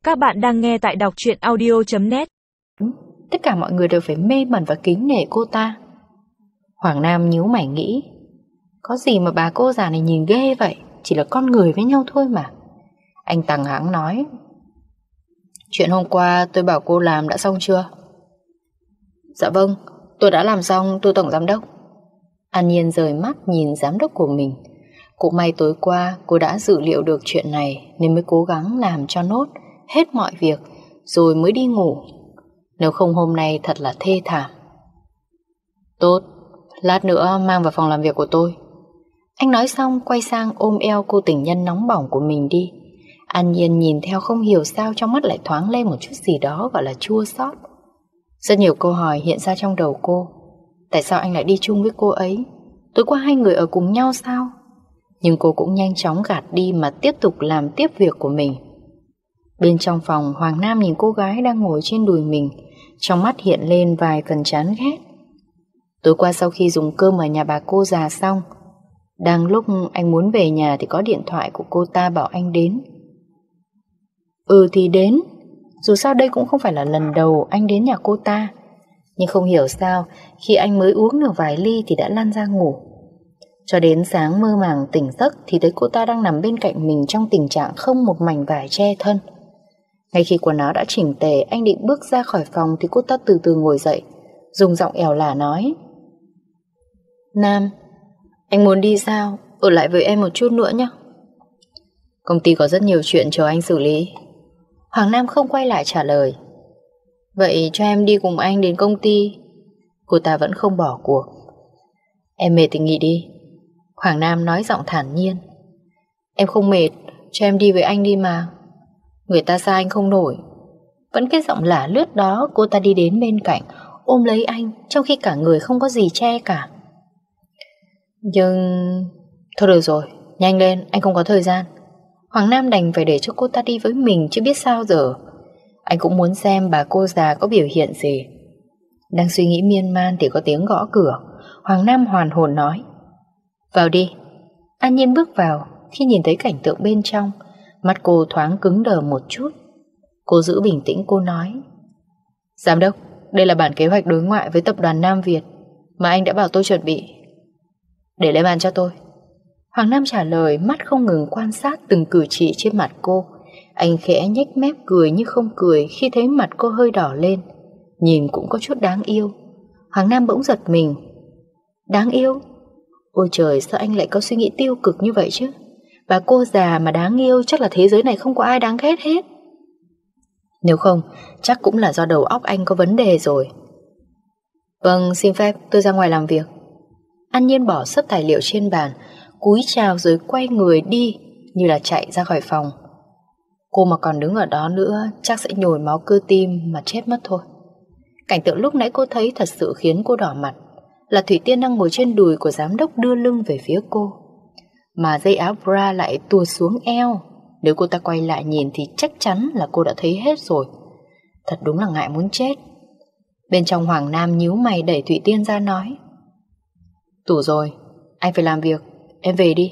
Các bạn đang nghe tại đọc truyện audio.net. Tất cả mọi người đều phải mê mẩn và kính nể cô ta. Hoàng Nam nhíu mày nghĩ, có gì mà bà cô già này nhìn ghê vậy, chỉ là con người với nhau thôi mà. Anh tằng hãng nói, chuyện hôm qua tôi bảo cô làm đã xong chưa? Dạ vâng, tôi đã làm xong, thưa tổng giám đốc. An Nhiên rời mắt nhìn giám đốc của mình. Cũng may tối qua cô đã dự liệu được chuyện này nên mới cố gắng làm cho nốt hết mọi việc rồi mới đi ngủ. Nếu không hôm nay thật là thê thảm. Tốt, lát nữa mang vào phòng làm việc của tôi. Anh nói xong quay sang ôm eo cô tình nhân nóng bỏng của mình đi. An Nhiên nhìn theo không hiểu sao trong mắt lại thoáng lên một chút gì đó gọi là chua xót. Rất nhiều câu hỏi hiện ra trong đầu cô. Tại sao anh lại đi chung với cô ấy? Tối qua hai người ở cùng nhau sao? Nhưng cô cũng nhanh chóng gạt đi mà tiếp tục làm tiếp việc của mình. Bên trong phòng, Hoàng Nam nhìn cô gái đang ngồi trên đùi mình, trong mắt hiện lên vài phần chán ghét. Tối qua sau khi dùng cơm ở nhà bà cô già xong, đang lúc anh muốn về nhà thì có điện thoại của cô ta bảo anh đến. Thì đến. Dù sao đây cũng không phải là lần đầu anh đến nhà cô ta. Nhưng không hiểu sao khi anh mới uống được vài ly thì đã lăn ra ngủ. Cho đến sáng mơ màng tỉnh giấc thì thấy cô ta đang nằm bên cạnh mình trong tình trạng không một mảnh vải che thân. Ngay khi quần áo đã chỉnh tề, anh định bước ra khỏi phòng thì cô ta từ từ ngồi dậy, dùng giọng ẻo lả nói, Nam, anh muốn đi sao? Ở lại với em một chút nữa nhé. Công ty có rất nhiều chuyện chờ anh xử lý. Hoàng Nam không quay lại trả lời. Vậy cho em đi cùng anh đến công ty. Cô ta vẫn không bỏ cuộc. Em mệt thì nghỉ đi. Hoàng Nam nói giọng thản nhiên. Em không mệt, cho em đi với anh đi mà. Người ta xa anh không nổi. Vẫn cái giọng lả lướt đó, cô ta đi đến bên cạnh, ôm lấy anh, trong khi cả người không có gì che cả. Nhưng... thôi được rồi, nhanh lên, anh không có thời gian. Hoàng Nam đành phải để cho cô ta đi với mình, chứ biết sao giờ. Anh cũng muốn xem bà cô già có biểu hiện gì. Đang suy nghĩ miên man thì có tiếng gõ cửa. Hoàng Nam hoàn hồn nói, vào đi. An Nhiên bước vào. Khi nhìn thấy cảnh tượng bên trong, mắt cô thoáng cứng đờ một chút. Cô giữ bình tĩnh, cô nói, Giám đốc, đây là bản kế hoạch đối ngoại với tập đoàn Nam Việt mà anh đã bảo tôi chuẩn bị. Để lên bàn cho tôi. Hoàng Nam trả lời, mắt không ngừng quan sát từng cử chỉ trên mặt cô. Anh khẽ nhếch mép cười như không cười khi thấy mặt cô hơi đỏ lên, nhìn cũng có chút đáng yêu. Hoàng Nam bỗng giật mình. Đáng yêu? Ôi trời, sao anh lại có suy nghĩ tiêu cực như vậy chứ? Bà cô già mà đáng yêu chắc là thế giới này không có ai đáng ghét hết. Nếu không, chắc cũng là do đầu óc anh có vấn đề rồi. Vâng, xin phép, tôi ra ngoài làm việc. An Nhiên bỏ sấp tài liệu trên bàn, cúi chào rồi quay người đi như là chạy ra khỏi phòng. Cô mà còn đứng ở đó nữa chắc sẽ nhồi máu cơ tim mà chết mất thôi. Cảnh tượng lúc nãy cô thấy thật sự khiến cô đỏ mặt. Là Thủy Tiên đang ngồi trên đùi của giám đốc đưa lưng về phía cô, mà dây áo bra lại tuột xuống eo. Nếu cô ta quay lại nhìn thì chắc chắn là cô đã thấy hết rồi. Thật đúng là ngại muốn chết. Bên trong Hoàng Nam nhíu mày đẩy Thủy Tiên ra nói, đủ rồi, anh phải làm việc, em về đi.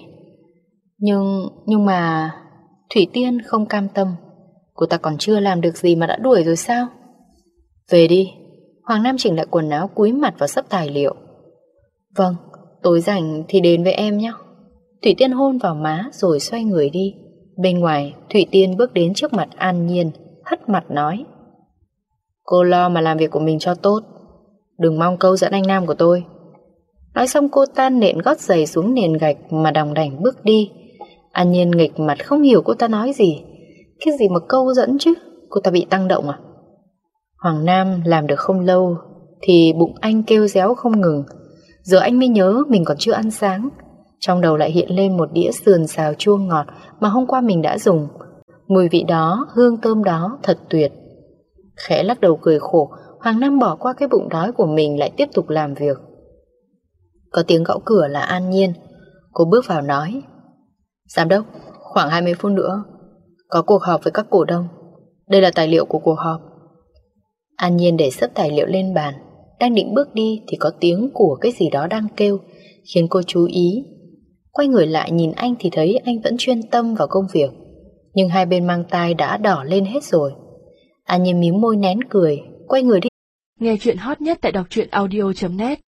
Nhưng mà... Thủy Tiên không cam tâm. Cô ta còn chưa làm được gì mà đã đuổi rồi sao? Về đi. Hoàng Nam chỉnh lại quần áo, cúi mặt vào sấp tài liệu. Vâng, tối rảnh thì đến với em nhé. Thủy Tiên hôn vào má rồi xoay người đi. Bên ngoài, Thủy Tiên bước đến trước mặt An Nhiên, hất mặt nói, cô lo mà làm việc của mình cho tốt, đừng mong câu dẫn anh Nam của tôi. Nói xong cô ta nện gót giày xuống nền gạch mà đòng đảnh bước đi. An Nhiên nghịch mặt không hiểu cô ta nói gì. Cái gì mà câu dẫn chứ? Cô ta bị tăng động à? Hoàng Nam làm được không lâu thì bụng anh kêu réo không ngừng. Giờ anh mới nhớ mình còn chưa ăn sáng. Trong đầu lại hiện lên một đĩa sườn xào chua ngọt mà hôm qua mình đã dùng. Mùi vị đó, hương thơm đó thật tuyệt. Khẽ lắc đầu cười khổ, Hoàng Nam bỏ qua cái bụng đói của mình, lại tiếp tục làm việc. Có tiếng gõ cửa là An Nhiên. Cô bước vào nói, Giám đốc, khoảng 20 phút nữa có cuộc họp với các cổ đông. Đây là tài liệu của cuộc họp. An Nhiên để sấp tài liệu lên bàn, đang định bước đi thì có tiếng của cái gì đó đang kêu, khiến cô chú ý. Quay người lại nhìn anh thì thấy anh vẫn chuyên tâm vào công việc. Nhưng hai bên mang tai đã đỏ lên hết rồi. An Nhiên mím môi nén cười, quay người đi. Nghe chuyện hot nhất tại đọc truyện audio.net